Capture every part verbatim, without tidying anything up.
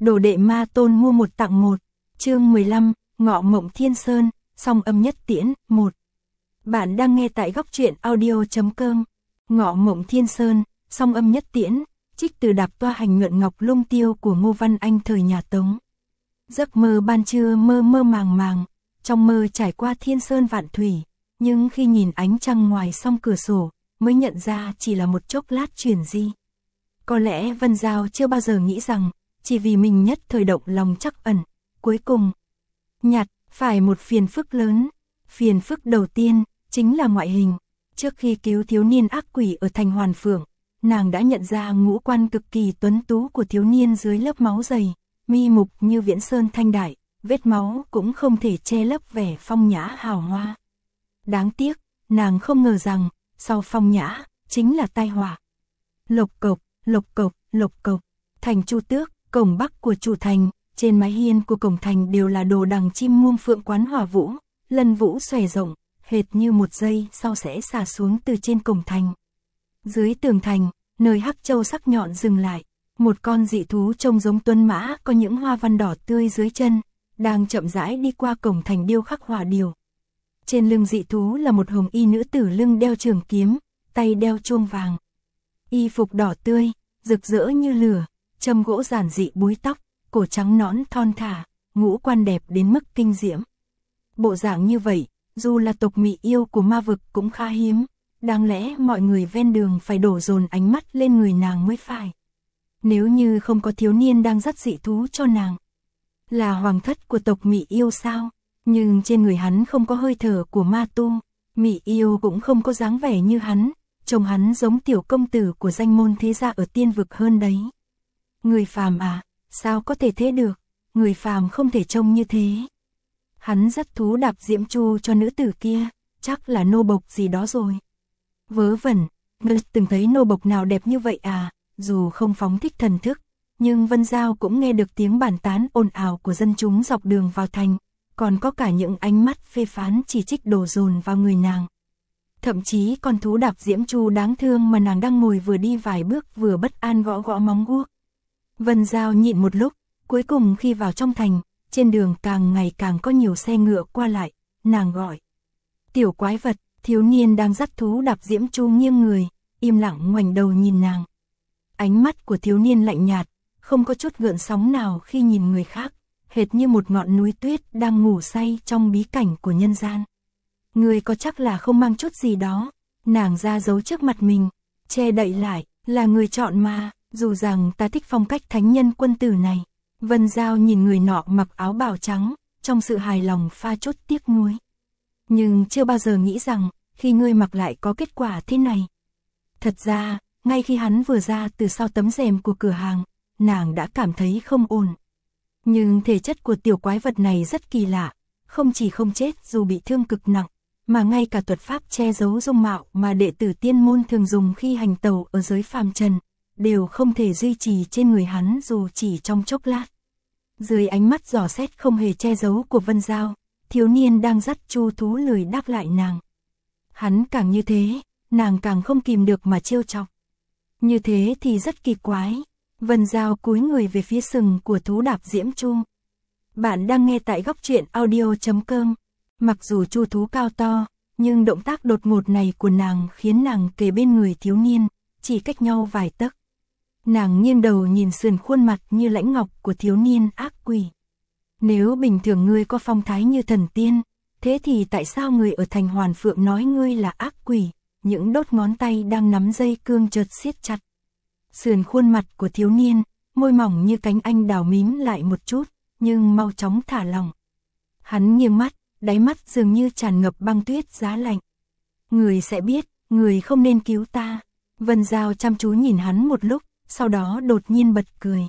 Đồ đệ ma tôn mua một tặng một. Chương mười lăm, Ngọ Mộng Thiên Sơn, song âm nhất tiễn, một. Bạn đang nghe tại góc truyện audio chấm com. Ngọ Mộng Thiên Sơn, song âm nhất tiễn, trích từ Đạp Toa Hành Nhuận Ngọc Lung Tiêu của Ngô Văn Anh thời nhà Tống. Giấc mơ ban trưa mơ mơ màng màng, trong mơ trải qua thiên sơn vạn thủy, nhưng khi nhìn ánh trăng ngoài song cửa sổ, mới nhận ra chỉ là một chốc lát chuyển di. Có lẽ Vân Giao chưa bao giờ nghĩ rằng, chỉ vì mình nhất thời động lòng trắc ẩn, cuối cùng nhặt phải một phiền phức lớn. Phiền phức đầu tiên chính là ngoại hình. Trước khi cứu thiếu niên ác quỷ ở thành Hoàn Phượng, nàng đã nhận ra ngũ quan cực kỳ tuấn tú của thiếu niên dưới lớp máu dày, mi mục như viễn sơn thanh đại, vết máu cũng không thể che lấp vẻ phong nhã hào hoa. Đáng tiếc, nàng không ngờ rằng, sau phong nhã, chính là tai họa. Lộc cộc, lộc cộc, lộc cộc, thành Chu Tước, cổng bắc của chủ thành, trên mái hiên của cổng thành đều là đồ đằng chim muông phượng quán hỏa vũ, lân vũ xòe rộng, hệt như một giây sau sẽ xả xuống từ trên cổng thành. Dưới tường thành, nơi hắc châu sắc nhọn dừng lại, một con dị thú trông giống tuấn mã có những hoa văn đỏ tươi dưới chân, đang chậm rãi đi qua cổng thành điêu khắc hỏa điểu. Trên lưng dị thú là một hồng y nữ tử lưng đeo trường kiếm, tay đeo chuông vàng. Y phục đỏ tươi, rực rỡ như lửa, châm gỗ giản dị búi tóc, cổ trắng nõn thon thả, ngũ quan đẹp đến mức kinh diễm. Bộ dạng như vậy, dù là tộc mị yêu của ma vực cũng khá hiếm, đáng lẽ mọi người ven đường phải đổ dồn ánh mắt lên người nàng mới phải. Nếu như không có thiếu niên đang dắt dị thú cho nàng. Là hoàng thất của tộc mị yêu sao? Nhưng trên người hắn không có hơi thở của ma tu, mị yêu cũng không có dáng vẻ như hắn, trông hắn giống tiểu công tử của danh môn thế gia ở tiên vực hơn đấy. Người phàm à, sao có thể thế được, người phàm không thể trông như thế. Hắn dắt thú đạp diễm chu cho nữ tử kia, chắc là nô bộc gì đó rồi. Vớ vẩn, ngươi từng thấy nô bộc nào đẹp như vậy à? Dù không phóng thích thần thức, nhưng Vân Giao cũng nghe được tiếng bàn tán ồn ào của dân chúng dọc đường vào thành, còn có cả những ánh mắt phê phán chỉ trích đổ dồn vào người nàng. Thậm chí con thú đạp diễm chu đáng thương mà nàng đang ngồi vừa đi vài bước vừa bất an gõ gõ móng guốc. Vân Giao nhịn một lúc, cuối cùng khi vào trong thành, trên đường càng ngày càng có nhiều xe ngựa qua lại, nàng gọi. Tiểu quái vật, thiếu niên đang dắt thú đạp diễm chu nghiêng người, im lặng ngoảnh đầu nhìn nàng. Ánh mắt của thiếu niên lạnh nhạt, không có chút gợn sóng nào khi nhìn người khác, hệt như một ngọn núi tuyết đang ngủ say trong bí cảnh của nhân gian. Người có chắc là không mang chút gì đó, nàng ra giấu trước mặt mình, che đậy lại, là người chọn mà, dù rằng ta thích phong cách thánh nhân quân tử này. Vân Giao nhìn người nọ mặc áo bào trắng, trong sự hài lòng pha chút tiếc nuối. Nhưng chưa bao giờ nghĩ rằng, khi ngươi mặc lại có kết quả thế này. Thật ra, ngay khi hắn vừa ra từ sau tấm rèm của cửa hàng, nàng đã cảm thấy không ổn. Nhưng thể chất của tiểu quái vật này rất kỳ lạ, không chỉ không chết dù bị thương cực nặng, mà ngay cả thuật pháp che giấu dung mạo mà đệ tử tiên môn thường dùng khi hành tẩu ở giới phàm trần, đều không thể duy trì trên người hắn dù chỉ trong chốc lát. Dưới ánh mắt dò xét không hề che giấu của Vân Giao, thiếu niên đang dắt chu thú lười đáp lại nàng. Hắn càng như thế, nàng càng không kìm được mà trêu chọc. Như thế thì rất kỳ quái. Vân Giao cúi người về phía sừng của thú đạp diễm chu. Bạn đang nghe tại góc truyện audio chấm com. Mặc dù chu thú cao to, nhưng động tác đột ngột này của nàng khiến nàng kề bên người thiếu niên, chỉ cách nhau vài tấc. Nàng nghiêng đầu nhìn sườn khuôn mặt như lãnh ngọc của thiếu niên ác quỷ. Nếu bình thường ngươi có phong thái như thần tiên, thế thì tại sao người ở thành Hoàn Phượng nói ngươi là ác quỷ? Những đốt ngón tay đang nắm dây cương chợt siết chặt. Sườn khuôn mặt của thiếu niên, môi mỏng như cánh anh đào mím lại một chút, nhưng mau chóng thả lỏng. Hắn nghiêng mắt, đáy mắt dường như tràn ngập băng tuyết giá lạnh. Người sẽ biết, người không nên cứu ta. Vân Giao chăm chú nhìn hắn một lúc, sau đó đột nhiên bật cười.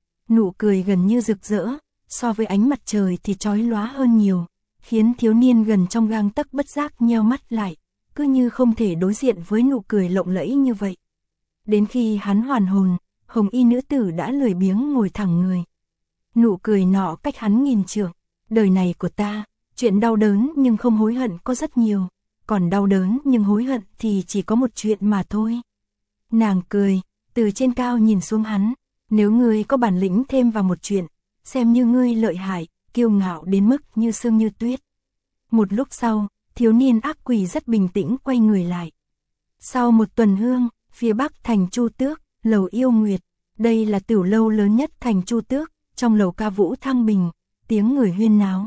Nụ cười gần như rực rỡ, so với ánh mặt trời thì chói lóa hơn nhiều, khiến thiếu niên gần trong gang tấc bất giác nheo mắt lại, cứ như không thể đối diện với nụ cười lộng lẫy như vậy. Đến khi hắn hoàn hồn, hồng y nữ tử đã lười biếng ngồi thẳng người. Nụ cười nọ cách hắn nghìn trượng. Đời này của ta, chuyện đau đớn nhưng không hối hận có rất nhiều, còn đau đớn nhưng hối hận thì chỉ có một chuyện mà thôi. Nàng cười, từ trên cao nhìn xuống hắn, Nếu ngươi có bản lĩnh thêm vào một chuyện, xem như ngươi lợi hại, kiêu ngạo đến mức như sương như tuyết. Một lúc sau, thiếu niên ác quỷ rất bình tĩnh quay người lại. Sau một tuần hương, phía bắc thành Chu Tước, lầu Yêu Nguyệt, đây là tiểu lâu lớn nhất thành Chu Tước, trong lầu ca vũ thăng bình, tiếng người huyên náo.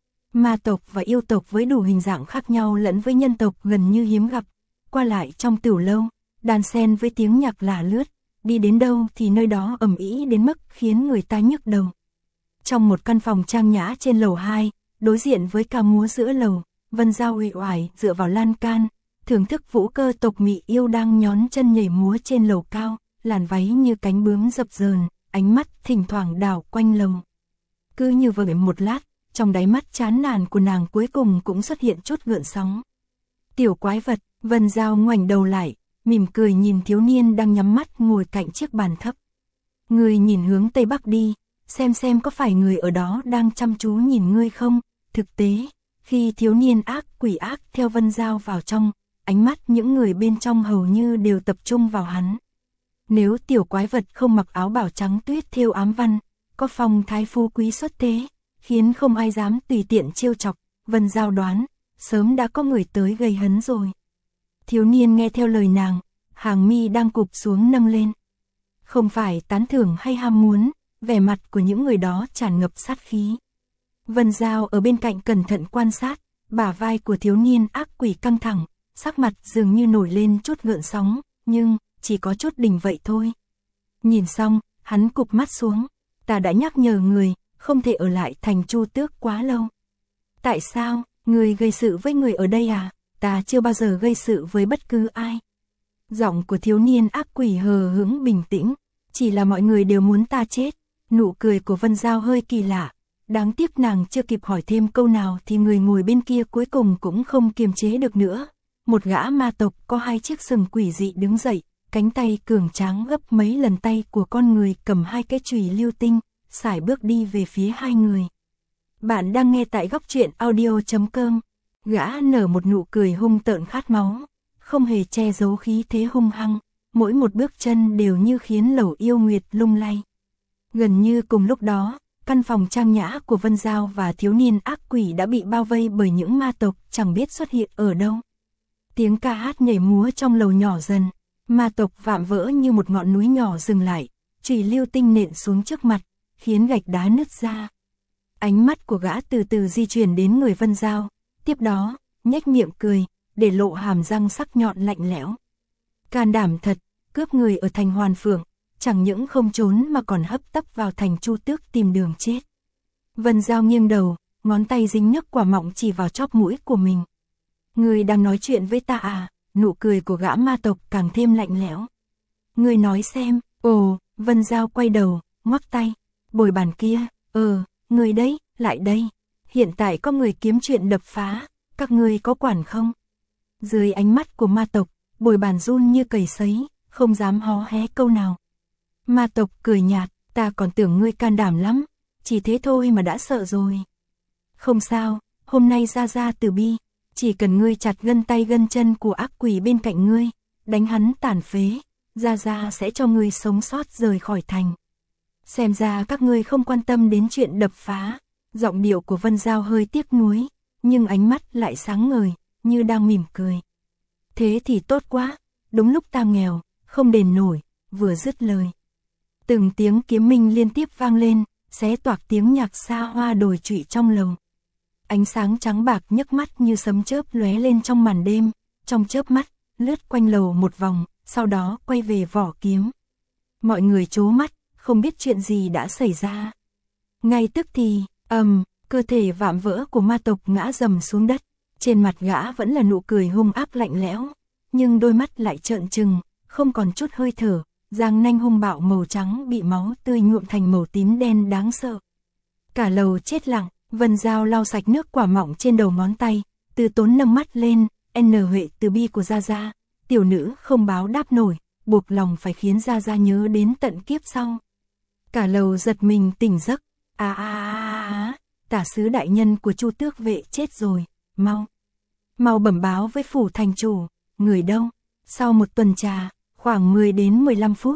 Ma tộc và yêu tộc với đủ hình dạng khác nhau lẫn với nhân tộc gần như hiếm gặp, qua lại trong tiểu lâu, đàn sen với tiếng nhạc lả lướt, đi đến đâu thì nơi đó ầm ĩ đến mức khiến người ta nhức đầu. Trong một căn phòng trang nhã trên lầu hai, đối diện với ca múa giữa lầu, Vân Giao uể oải dựa vào lan can, thưởng thức vũ cơ tộc Mị Yêu đang nhón chân nhảy múa trên lầu cao, làn váy như cánh bướm dập dờn, ánh mắt thỉnh thoảng đảo quanh lầu. Cứ như vậy một lát, trong đáy mắt chán nản của nàng cuối cùng cũng xuất hiện chút gợn sóng. Tiểu quái vật, Vân Giao ngoảnh đầu lại, mỉm cười nhìn thiếu niên đang nhắm mắt ngồi cạnh chiếc bàn thấp. Người nhìn hướng tây bắc đi, xem xem có phải người ở đó đang chăm chú nhìn ngươi không. Thực tế, khi thiếu niên ác quỷ ác theo Vân Giao vào trong, ánh mắt những người bên trong hầu như đều tập trung vào hắn. Nếu tiểu quái vật không mặc áo bào trắng tuyết thêu ám văn, có phong thái phú quý xuất thế, khiến không ai dám tùy tiện trêu chọc, Vân Giao đoán, sớm đã có người tới gây hấn rồi. Thiếu niên nghe theo lời nàng, hàng mi đang cụp xuống nâng lên. Không phải tán thưởng hay ham muốn, vẻ mặt của những người đó tràn ngập sát khí. Vân Giao ở bên cạnh cẩn thận quan sát, bả vai của thiếu niên ác quỷ căng thẳng, sắc mặt dường như nổi lên chút gợn sóng, nhưng chỉ có chút đỉnh vậy thôi. Nhìn xong, hắn cụp mắt xuống, ta đã nhắc nhở người, không thể ở lại thành Chu Tước quá lâu. Tại sao, người gây sự với người ở đây à? Ta chưa bao giờ gây sự với bất cứ ai. Giọng của thiếu niên ác quỷ hờ hững bình tĩnh, chỉ là mọi người đều muốn ta chết. Nụ cười của Vân Giao hơi kỳ lạ, đáng tiếc nàng chưa kịp hỏi thêm câu nào thì người ngồi bên kia cuối cùng cũng không kiềm chế được nữa. Một gã ma tộc có hai chiếc sừng quỷ dị đứng dậy, cánh tay cường tráng gấp mấy lần tay của con người cầm hai cái chùy lưu tinh, sải bước đi về phía hai người. Bạn đang nghe tại góc truyện audio chấm com. Gã nở một nụ cười hung tợn khát máu, không hề che giấu khí thế hung hăng, mỗi một bước chân đều như khiến lầu Yêu Nguyệt lung lay. Gần như cùng lúc đó, căn phòng trang nhã của Vân Giao và thiếu niên ác quỷ đã bị bao vây bởi những ma tộc chẳng biết xuất hiện ở đâu. Tiếng ca hát nhảy múa trong lầu nhỏ dần, ma tộc vạm vỡ như một ngọn núi nhỏ dừng lại, chùy lưu tinh nện xuống trước mặt, khiến gạch đá nứt ra. Ánh mắt của gã từ từ di chuyển đến người Vân Giao, tiếp đó, nhếch miệng cười, để lộ hàm răng sắc nhọn lạnh lẽo. Can đảm thật, cướp người ở thành Hoàn Phượng, chẳng những không trốn mà còn hấp tấp vào thành Chu Tước tìm đường chết. Vân Giao nghiêng đầu, ngón tay dính nước quả mọng chỉ vào chóp mũi của mình. Người đang nói chuyện với ta à? Nụ cười của gã ma tộc càng thêm lạnh lẽo. Người nói xem. Ồ, Vân Giao quay đầu, ngoắc tay. Bồi bàn kia, ờ, người đấy, lại đây. Hiện tại có người kiếm chuyện đập phá, các ngươi có quản không? Dưới ánh mắt của ma tộc, bồi bàn run như cầy sấy, không dám hó hé câu nào. Ma tộc cười nhạt, ta còn tưởng ngươi can đảm lắm, chỉ thế thôi mà đã sợ rồi. Không sao, hôm nay ra ra từ bi, chỉ cần ngươi chặt gân tay gân chân của ác quỷ bên cạnh ngươi, đánh hắn tàn phế, ra ra sẽ cho ngươi sống sót rời khỏi thành. Xem ra các ngươi không quan tâm đến chuyện đập phá. Giọng điệu của Vân Giao hơi tiếc nuối, nhưng ánh mắt lại sáng ngời, như đang mỉm cười. Thế thì tốt quá, đúng lúc ta nghèo, không đền nổi, vừa dứt lời. Từng tiếng kiếm minh liên tiếp vang lên, xé toạc tiếng nhạc xa hoa đồi trụy trong lầu. Ánh sáng trắng bạc nhức mắt như sấm chớp lóe lên trong màn đêm, trong chớp mắt, lướt quanh lầu một vòng, sau đó quay về vỏ kiếm. Mọi người trố mắt, không biết chuyện gì đã xảy ra. Ngay tức thì, ầm, um, cơ thể vạm vỡ của ma tộc ngã dầm xuống đất, trên mặt gã vẫn là nụ cười hung ác lạnh lẽo, nhưng đôi mắt lại trợn trừng, không còn chút hơi thở, răng nanh hung bạo màu trắng bị máu tươi nhuộm thành màu tím đen đáng sợ. Cả lầu chết lặng, Vân Giao lau sạch nước quả mọng trên đầu ngón tay, từ tốn nâng mắt lên, N Huệ từ bi của Gia Gia, tiểu nữ không báo đáp nổi, buộc lòng phải khiến Gia Gia nhớ đến tận kiếp sau. Cả lầu giật mình tỉnh giấc, à à à à, tả sứ đại nhân của Chu Tước vệ chết rồi, mau. Mau bẩm báo với phủ thành chủ, người đâu? Sau một tuần trà, khoảng mười đến mười lăm phút,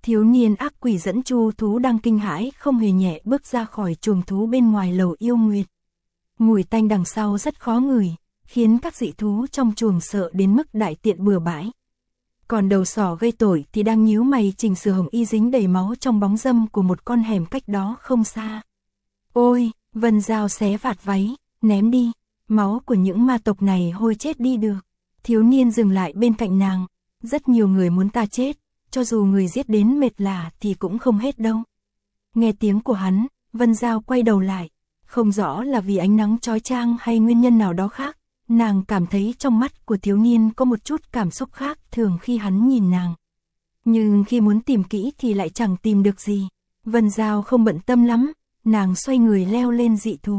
Thiếu niên ác quỷ dẫn Chu thú đang kinh hãi không hề nhẹ bước ra khỏi chuồng thú bên ngoài lầu yêu nguyệt. Mùi tanh đằng sau rất khó ngửi, khiến các dị thú trong chuồng sợ đến mức đại tiện bừa bãi. Còn đầu sỏ gây tội thì đang nhíu mày chỉnh sửa hồng y dính đầy máu trong bóng râm của một con hẻm cách đó không xa. Ôi, Vân Giao xé vạt váy, ném đi, máu của những ma tộc này hôi chết đi được. Thiếu niên dừng lại bên cạnh nàng, rất nhiều người muốn ta chết, cho dù người giết đến mệt lả thì cũng không hết đâu. Nghe tiếng của hắn, Vân Giao quay đầu lại, không rõ là vì ánh nắng chói chang hay nguyên nhân nào đó khác, nàng cảm thấy trong mắt của thiếu niên có một chút cảm xúc khác thường khi hắn nhìn nàng. Nhưng khi muốn tìm kỹ thì lại chẳng tìm được gì. Vân Giao không bận tâm lắm, nàng xoay người leo lên dị thú.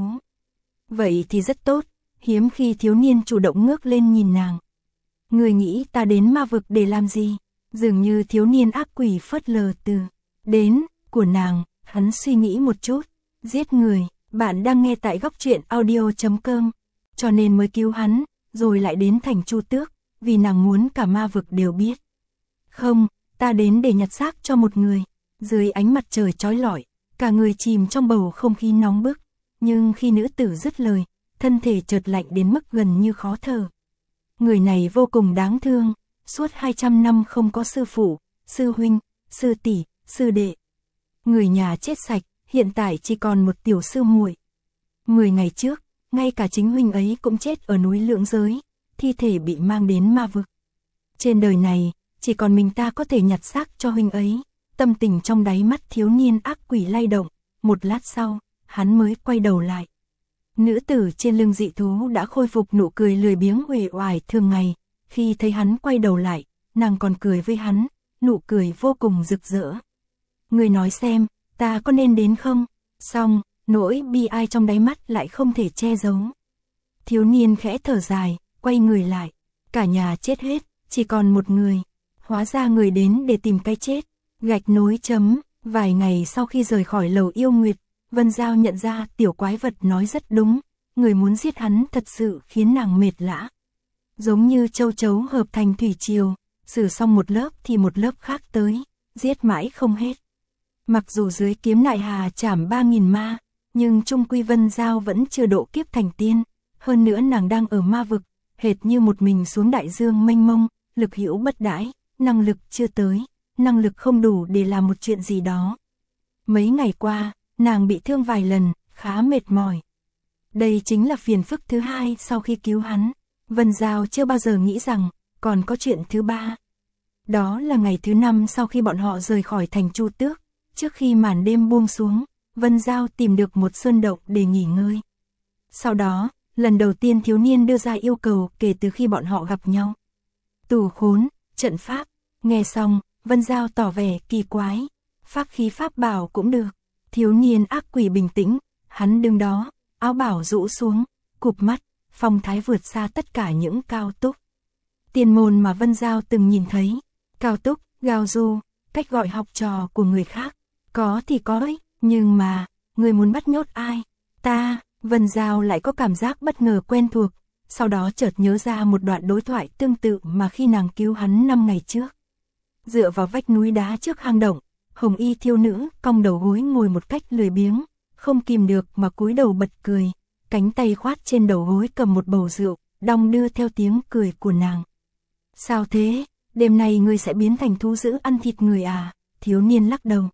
Vậy thì rất tốt, hiếm khi thiếu niên chủ động ngước lên nhìn nàng. Người nghĩ ta đến ma vực để làm gì? Dường như thiếu niên ác quỷ phớt lờ từ đến của nàng, hắn suy nghĩ một chút, giết người. Bạn đang nghe tại góc truyện audio chấm com, cho nên mới cứu hắn, rồi lại đến thành Chu Tước, vì nàng muốn cả ma vực đều biết. Không, ta đến để nhặt xác cho một người. Dưới ánh mặt trời chói lọi, cả người chìm trong bầu không khí nóng bức, nhưng khi nữ tử dứt lời, thân thể chợt lạnh đến mức gần như khó thở. Người này vô cùng đáng thương, suốt hai trăm năm không có sư phụ, sư huynh, sư tỷ, sư đệ. Người nhà chết sạch, hiện tại chỉ còn một tiểu sư muội. Mười ngày trước, ngay cả chính huynh ấy cũng chết ở núi Lượng Giới, thi thể bị mang đến ma vực. Trên đời này, chỉ còn mình ta có thể nhặt xác cho huynh ấy. Tâm tình trong đáy mắt thiếu niên ác quỷ lay động, một lát sau, hắn mới quay đầu lại. Nữ tử trên lưng dị thú đã khôi phục nụ cười lười biếng uể oải thường ngày, khi thấy hắn quay đầu lại, nàng còn cười với hắn, nụ cười vô cùng rực rỡ. Người nói xem, ta có nên đến không? Xong, nỗi bi ai trong đáy mắt lại không thể che giấu. Thiếu niên khẽ thở dài, quay người lại, cả nhà chết hết, chỉ còn một người. Hóa ra người đến để tìm cái chết. Gạch nối chấm, vài ngày sau khi rời khỏi lầu yêu nguyệt, Vân Giao nhận ra tiểu quái vật nói rất đúng, người muốn giết hắn thật sự khiến nàng mệt lã. Giống như châu chấu hợp thành thủy triều, xử xong một lớp thì một lớp khác tới, giết mãi không hết. Mặc dù dưới kiếm nại hà chảm ba nghìn ma, nhưng chung quy Vân Giao vẫn chưa độ kiếp thành tiên, hơn nữa nàng đang ở ma vực, hệt như một mình xuống đại dương mênh mông, lực hữu bất đãi, năng lực chưa tới. Năng lực không đủ để làm một chuyện gì đó. Mấy ngày qua, nàng bị thương vài lần, khá mệt mỏi. Đây chính là phiền phức thứ hai sau khi cứu hắn. Vân Giao chưa bao giờ nghĩ rằng, còn có chuyện thứ ba. Đó là ngày thứ năm sau khi bọn họ rời khỏi thành Chu Tước. Trước khi màn đêm buông xuống, Vân Giao tìm được một sơn động để nghỉ ngơi. Sau đó, lần đầu tiên thiếu niên đưa ra yêu cầu kể từ khi bọn họ gặp nhau. Tù khốn, trận pháp, nghe xong, Vân Giao tỏ vẻ kỳ quái, pháp khí pháp bảo cũng được. Thiếu niên ác quỷ bình tĩnh, hắn đứng đó, áo bảo rũ xuống, cụp mắt, phong thái vượt xa tất cả những cao túc. Tiền môn mà Vân Giao từng nhìn thấy, cao túc, gao du, cách gọi học trò của người khác, có thì có ấy, nhưng mà, người muốn bắt nhốt ai? Ta, Vân Giao lại có cảm giác bất ngờ quen thuộc, sau đó chợt nhớ ra một đoạn đối thoại tương tự mà khi nàng cứu hắn năm ngày trước. Dựa vào vách núi đá trước hang động, hồng y thiêu nữ cong đầu gối ngồi một cách lười biếng, không kìm được mà cúi đầu bật cười, cánh tay khoát trên đầu gối cầm một bầu rượu, đong đưa theo tiếng cười của nàng. Sao thế, đêm nay ngươi sẽ biến thành thú dữ ăn thịt người à? Thiếu niên lắc đầu.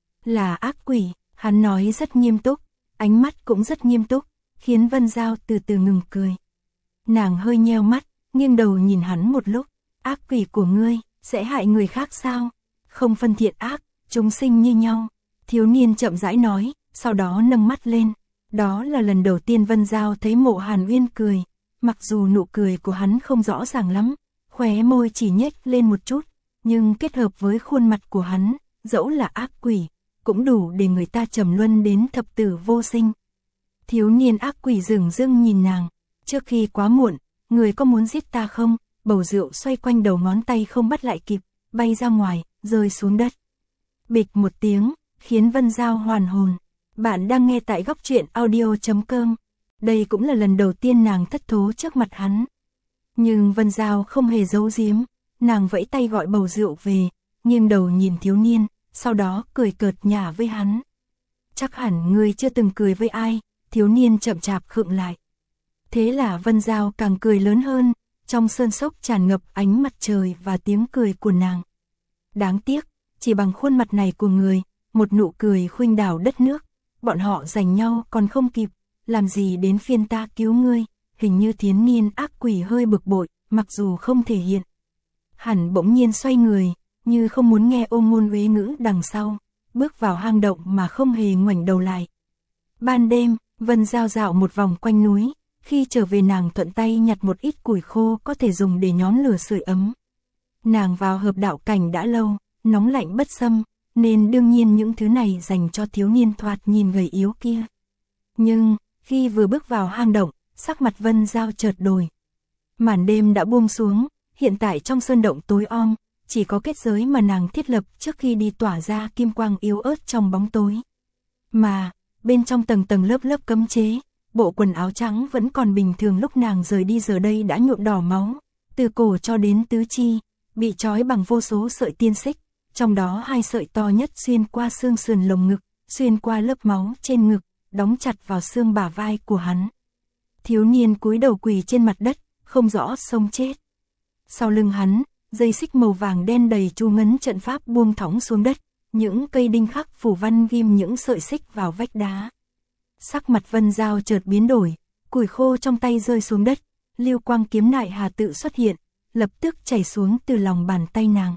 Là ác quỷ, hắn nói rất nghiêm túc, ánh mắt cũng rất nghiêm túc, khiến Vân Giao từ từ ngừng cười. Nàng hơi nheo mắt, nghiêng đầu nhìn hắn một lúc, ác quỷ của ngươi sẽ hại người khác sao? Không phân thiện ác, chúng sinh như nhau. Thiếu niên chậm rãi nói, sau đó nâng mắt lên. Đó là lần đầu tiên Vân Giao thấy Mộ Hàn Uyên cười, mặc dù nụ cười của hắn không rõ ràng lắm, khóe môi chỉ nhếch lên một chút, nhưng kết hợp với khuôn mặt của hắn, dẫu là ác quỷ, cũng đủ để người ta trầm luân đến thập tử vô sinh. Thiếu niên ác quỷ dửng dưng nhìn nàng, trước khi quá muộn, người có muốn giết ta không? Bầu rượu xoay quanh đầu ngón tay không bắt lại kịp, bay ra ngoài, rơi xuống đất. Bịch một tiếng, khiến Vân Giao hoàn hồn. Bạn đang nghe tại góc truyện audio chấm com. Đây cũng là lần đầu tiên nàng thất thố trước mặt hắn. Nhưng Vân Giao không hề giấu giếm, nàng vẫy tay gọi bầu rượu về, nghiêng đầu nhìn thiếu niên, sau đó cười cợt nhả với hắn. Chắc hẳn ngươi chưa từng cười với ai, thiếu niên chậm chạp khựng lại. Thế là Vân Giao càng cười lớn hơn, trong sơn sốc tràn ngập ánh mặt trời và tiếng cười của nàng. Đáng tiếc, chỉ bằng khuôn mặt này của người, một nụ cười khuynh đảo đất nước, bọn họ giành nhau còn không kịp, làm gì đến phiên ta cứu ngươi, hình như thiếu niên ác quỷ hơi bực bội, mặc dù không thể hiện. Hẳn bỗng nhiên xoay người, như không muốn nghe ô ngôn uế ngữ đằng sau, bước vào hang động mà không hề ngoảnh đầu lại. Ban đêm, Vân Giao dạo một vòng quanh núi, khi trở về nàng thuận tay nhặt một ít củi khô có thể dùng để nhóm lửa sưởi ấm. Nàng vào hợp đạo cảnh đã lâu, nóng lạnh bất xâm, nên đương nhiên những thứ này dành cho thiếu niên thoạt nhìn gầy yếu kia. Nhưng, khi vừa bước vào hang động, sắc mặt Vân Giao chợt đổi. Màn đêm đã buông xuống, hiện tại trong sơn động tối om, chỉ có kết giới mà nàng thiết lập trước khi đi tỏa ra kim quang yếu ớt trong bóng tối. Mà, bên trong tầng tầng lớp lớp cấm chế, bộ quần áo trắng vẫn còn bình thường lúc nàng rời đi giờ đây đã nhuộm đỏ máu, từ cổ cho đến tứ chi, bị trói bằng vô số sợi tiên xích, trong đó hai sợi to nhất xuyên qua xương sườn lồng ngực, xuyên qua lớp máu trên ngực, đóng chặt vào xương bả vai của hắn. Thiếu niên cúi đầu quỳ trên mặt đất, không rõ sống chết. Sau lưng hắn, dây xích màu vàng đen đầy chu ngấn trận pháp buông thõng xuống đất, những cây đinh khắc phủ văn ghim những sợi xích vào vách đá. Sắc mặt Vân Giao chợt biến đổi, củi khô trong tay rơi xuống đất, lưu quang kiếm nại hà tự xuất hiện, lập tức chảy xuống từ lòng bàn tay nàng.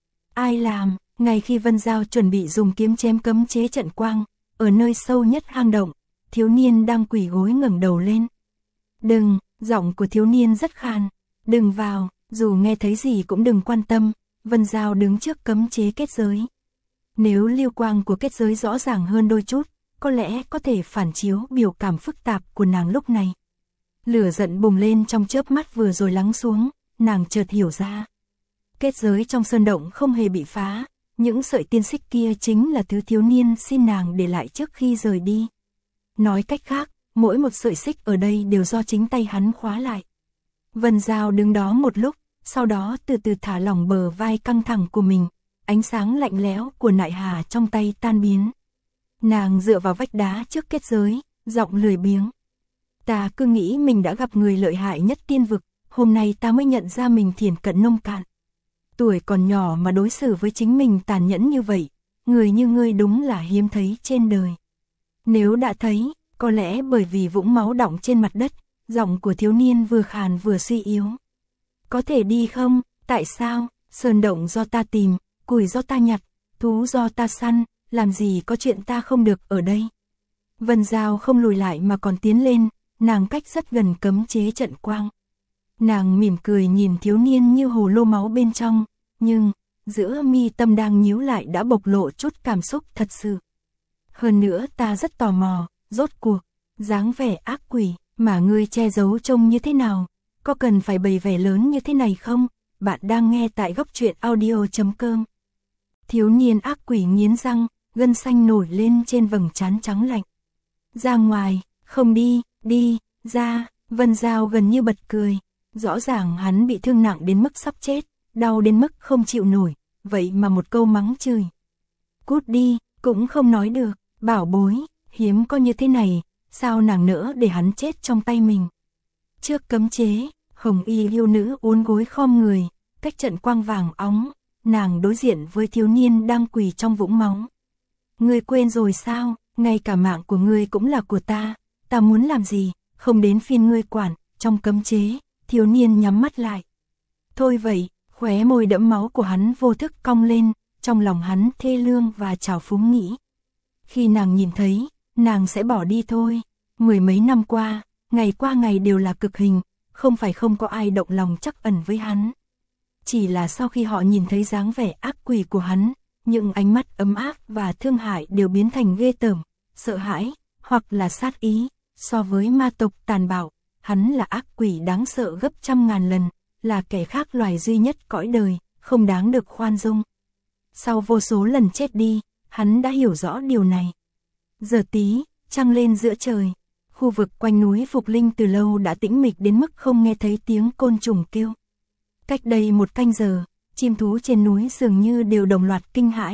Ai làm? Ngay khi Vân Giao chuẩn bị dùng kiếm chém cấm chế trận quang, ở nơi sâu nhất hang động, thiếu niên đang quỳ gối ngẩng đầu lên. Đừng, giọng của thiếu niên rất khan, đừng vào, dù nghe thấy gì cũng đừng quan tâm, Vân Giao đứng trước cấm chế kết giới. Nếu lưu quang của kết giới rõ ràng hơn đôi chút, có lẽ có thể phản chiếu biểu cảm phức tạp của nàng lúc này. Lửa giận bùng lên trong chớp mắt vừa rồi lắng xuống, nàng chợt hiểu ra. Kết giới trong sơn động không hề bị phá, những sợi tiên xích kia chính là thứ thiếu niên xin nàng để lại trước khi rời đi. Nói cách khác, mỗi một sợi xích ở đây đều do chính tay hắn khóa lại. Vân Giao đứng đó một lúc, sau đó từ từ thả lỏng bờ vai căng thẳng của mình, ánh sáng lạnh lẽo của nại hà trong tay tan biến. Nàng dựa vào vách đá trước kết giới, giọng lười biếng. Ta cứ nghĩ mình đã gặp người lợi hại nhất tiên vực, hôm nay ta mới nhận ra mình thiển cận nông cạn. Tuổi còn nhỏ mà đối xử với chính mình tàn nhẫn như vậy, người như ngươi đúng là hiếm thấy trên đời. Nếu đã thấy, có lẽ bởi vì vũng máu đọng trên mặt đất, giọng của thiếu niên vừa khàn vừa suy yếu. Có thể đi không? Tại sao? Sơn động do ta tìm, củi do ta nhặt, thú do ta săn, làm gì có chuyện ta không được ở đây. Vân Giao không lùi lại mà còn tiến lên, nàng cách rất gần cấm chế trận quang. Nàng mỉm cười nhìn thiếu niên như hồ lô máu bên trong, nhưng giữa mi tâm đang nhíu lại đã bộc lộ chút cảm xúc thật sự. Hơn nữa ta rất tò mò, rốt cuộc, dáng vẻ ác quỷ mà ngươi che giấu trông như thế nào, có cần phải bày vẻ lớn như thế này không? Bạn đang nghe tại góc truyện audio chấm com. Thiếu niên ác quỷ nghiến răng, gân xanh nổi lên trên vầng trán trắng lạnh. Ra ngoài, không đi, đi, ra, Vân Giao gần như bật cười. Rõ ràng hắn bị thương nặng đến mức sắp chết, đau đến mức không chịu nổi, vậy mà một câu mắng chửi. Cút đi, cũng không nói được, bảo bối, hiếm có như thế này, sao nàng nỡ để hắn chết trong tay mình. Trước cấm chế, hồng y yêu nữ uốn gối khom người, cách trận quang vàng óng, nàng đối diện với thiếu niên đang quỳ trong vũng máu. Ngươi quên rồi sao, ngay cả mạng của ngươi cũng là của ta, ta muốn làm gì, không đến phiên ngươi quản, trong cấm chế, thiếu niên nhắm mắt lại. Thôi vậy, khóe môi đẫm máu của hắn vô thức cong lên, trong lòng hắn thê lương và trào phúng nghĩ. Khi nàng nhìn thấy, nàng sẽ bỏ đi thôi, mười mấy năm qua, ngày qua ngày đều là cực hình, không phải không có ai động lòng trắc ẩn với hắn. Chỉ là sau khi họ nhìn thấy dáng vẻ ác quỷ của hắn, những ánh mắt ấm áp và thương hại đều biến thành ghê tởm, sợ hãi, hoặc là sát ý. So với ma tộc tàn bạo, hắn là ác quỷ đáng sợ gấp trăm ngàn lần, là kẻ khác loài duy nhất cõi đời, không đáng được khoan dung. Sau vô số lần chết đi, hắn đã hiểu rõ điều này. Giờ tí, trăng lên giữa trời, khu vực quanh núi Phục Linh từ lâu đã tĩnh mịch đến mức không nghe thấy tiếng côn trùng kêu. Cách đây một canh giờ, chim thú trên núi dường như đều đồng loạt kinh hãi,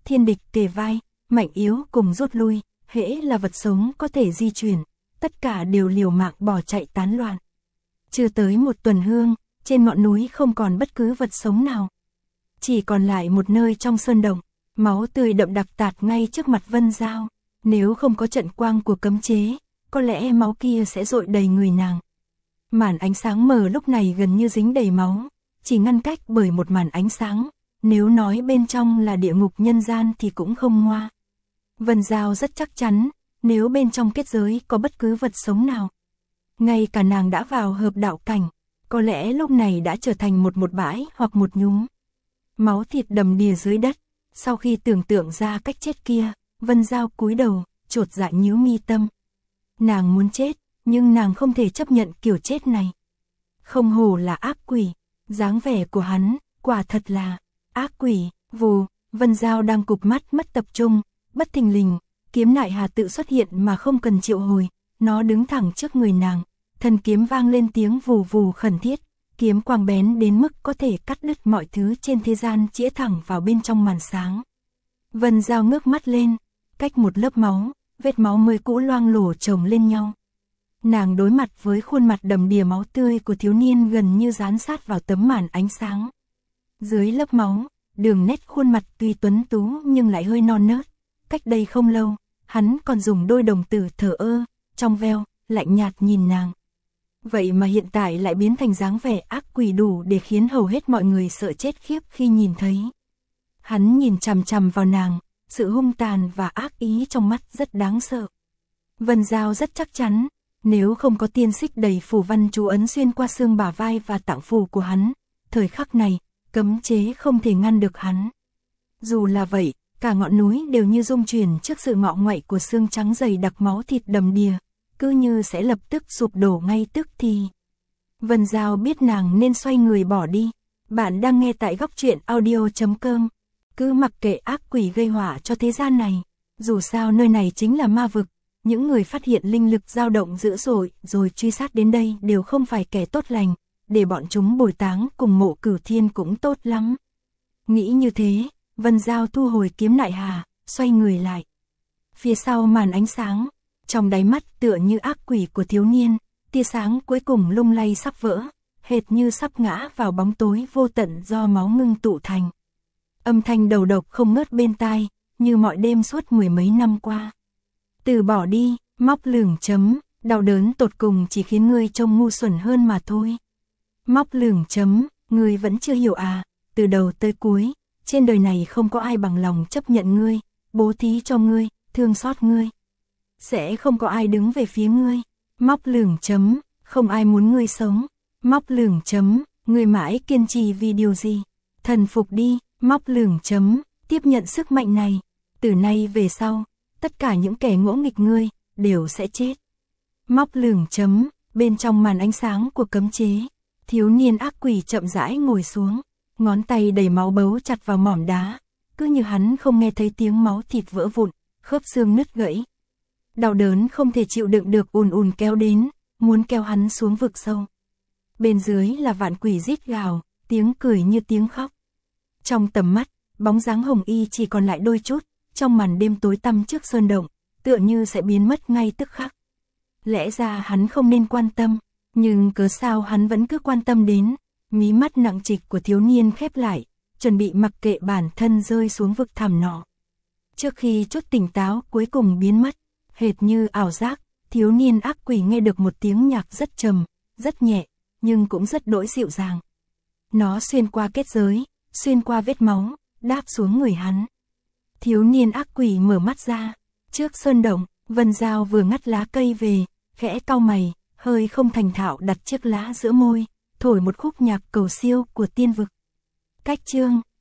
thiên địch kề vai, mạnh yếu cùng rút lui, hễ là vật sống có thể di chuyển, tất cả đều liều mạng bỏ chạy tán loạn. Chưa tới một tuần hương, trên ngọn núi không còn bất cứ vật sống nào. Chỉ còn lại một nơi trong sơn động, máu tươi đậm đặc tạt ngay trước mặt Vân Dao. Nếu không có trận quang của cấm chế, có lẽ máu kia sẽ dội đầy người nàng. Màn ánh sáng mờ lúc này gần như dính đầy máu, chỉ ngăn cách bởi một màn ánh sáng. Nếu nói bên trong là địa ngục nhân gian thì cũng không ngoa. Vân Dao rất chắc chắn, nếu bên trong kết giới có bất cứ vật sống nào, ngay cả nàng đã vào hợp đạo cảnh, có lẽ lúc này đã trở thành một một bãi hoặc một nhúm máu thịt đầm đìa dưới đất. Sau khi tưởng tượng ra cách chết kia, Vân Dao cúi đầu, chột dạ nhíu mi tâm. Nàng muốn chết, nhưng nàng không thể chấp nhận kiểu chết này. Không hổ là ác quỷ, dáng vẻ của hắn, quả thật là ác quỷ. Vù, Vân Dao đang cụp mắt mất tập trung, bất thình lình, kiếm nại hà tự xuất hiện mà không cần triệu hồi, nó đứng thẳng trước người nàng, thần kiếm vang lên tiếng vù vù khẩn thiết, kiếm quang bén đến mức có thể cắt đứt mọi thứ trên thế gian, chĩa thẳng vào bên trong màn sáng. Vân Dao ngước mắt lên, cách một lớp máu, vết máu mới cũ loang lổ chồng lên nhau. Nàng đối mặt với khuôn mặt đầm đìa máu tươi của thiếu niên gần như dán sát vào tấm màn ánh sáng. Dưới lớp máu, đường nét khuôn mặt tuy tuấn tú nhưng lại hơi non nớt. Cách đây không lâu, hắn còn dùng đôi đồng tử thờ ơ, trong veo, lạnh nhạt nhìn nàng. Vậy mà hiện tại lại biến thành dáng vẻ ác quỷ đủ để khiến hầu hết mọi người sợ chết khiếp khi nhìn thấy. Hắn nhìn chằm chằm vào nàng, sự hung tàn và ác ý trong mắt rất đáng sợ. Vân Dao rất chắc chắn, nếu không có tiên xích đầy phù văn chú ấn xuyên qua xương bả vai và tạng phủ của hắn, thời khắc này, cấm chế không thể ngăn được hắn. Dù là vậy, cả ngọn núi đều như rung chuyển trước sự ngọ nguậy của xương trắng dày đặc máu thịt đầm đìa, cứ như sẽ lập tức sụp đổ ngay tức thì. Vân Dao biết nàng nên xoay người bỏ đi. Bạn đang nghe tại góc truyện audio chấm com. Cứ mặc kệ ác quỷ gây họa cho thế gian này. Dù sao nơi này chính là ma vực. Những người phát hiện linh lực dao động dữ dội rồi truy sát đến đây đều không phải kẻ tốt lành. Để bọn chúng bồi táng cùng Mộ Cửu Thiên cũng tốt lắm. Nghĩ như thế, Vân Dao thu hồi kiếm nại hà, xoay người lại. Phía sau màn ánh sáng, trong đáy mắt tựa như ác quỷ của thiếu niên, tia sáng cuối cùng lung lay sắp vỡ, hệt như sắp ngã vào bóng tối vô tận do máu ngưng tụ thành. Âm thanh đầu độc không ngớt bên tai, như mọi đêm suốt mười mấy năm qua. Từ bỏ đi, móc lửng chấm, đau đớn tột cùng chỉ khiến ngươi trông ngu xuẩn hơn mà thôi. Móc lửng chấm, ngươi vẫn chưa hiểu à, từ đầu tới cuối, trên đời này không có ai bằng lòng chấp nhận ngươi, bố thí cho ngươi, thương xót ngươi. Sẽ không có ai đứng về phía ngươi. Móc lửng chấm, không ai muốn ngươi sống. Móc lửng chấm, ngươi mãi kiên trì vì điều gì? Thần phục đi, móc lửng chấm, tiếp nhận sức mạnh này. Từ nay về sau, tất cả những kẻ ngỗ nghịch ngươi, đều sẽ chết. Móc lửng chấm, bên trong màn ánh sáng của cấm chế, thiếu niên ác quỷ chậm rãi ngồi xuống, ngón tay đầy máu bấu chặt vào mỏm đá, cứ như hắn không nghe thấy tiếng máu thịt vỡ vụn, khớp xương nứt gãy. Đau đớn không thể chịu đựng được ùn ùn kéo đến, muốn kéo hắn xuống vực sâu. Bên dưới là vạn quỷ rít gào, tiếng cười như tiếng khóc. Trong tầm mắt, bóng dáng Hồng Y chỉ còn lại đôi chút, trong màn đêm tối tăm trước sơn động, tựa như sẽ biến mất ngay tức khắc. Lẽ ra hắn không nên quan tâm, nhưng cớ sao hắn vẫn cứ quan tâm đến. Mí mắt nặng trịch của thiếu niên khép lại, chuẩn bị mặc kệ bản thân rơi xuống vực thẳm nọ. Trước khi chút tỉnh táo cuối cùng biến mất, hệt như ảo giác, thiếu niên ác quỷ nghe được một tiếng nhạc rất trầm, rất nhẹ, nhưng cũng rất đỗi dịu dàng. Nó xuyên qua kết giới, xuyên qua vết máu, đáp xuống người hắn. Thiếu niên ác quỷ mở mắt ra, trước sơn động, Vân Dao vừa ngắt lá cây về, khẽ cau mày, hơi không thành thạo đặt chiếc lá giữa môi, thổi một khúc nhạc cầu siêu của tiên vực. Cách chương,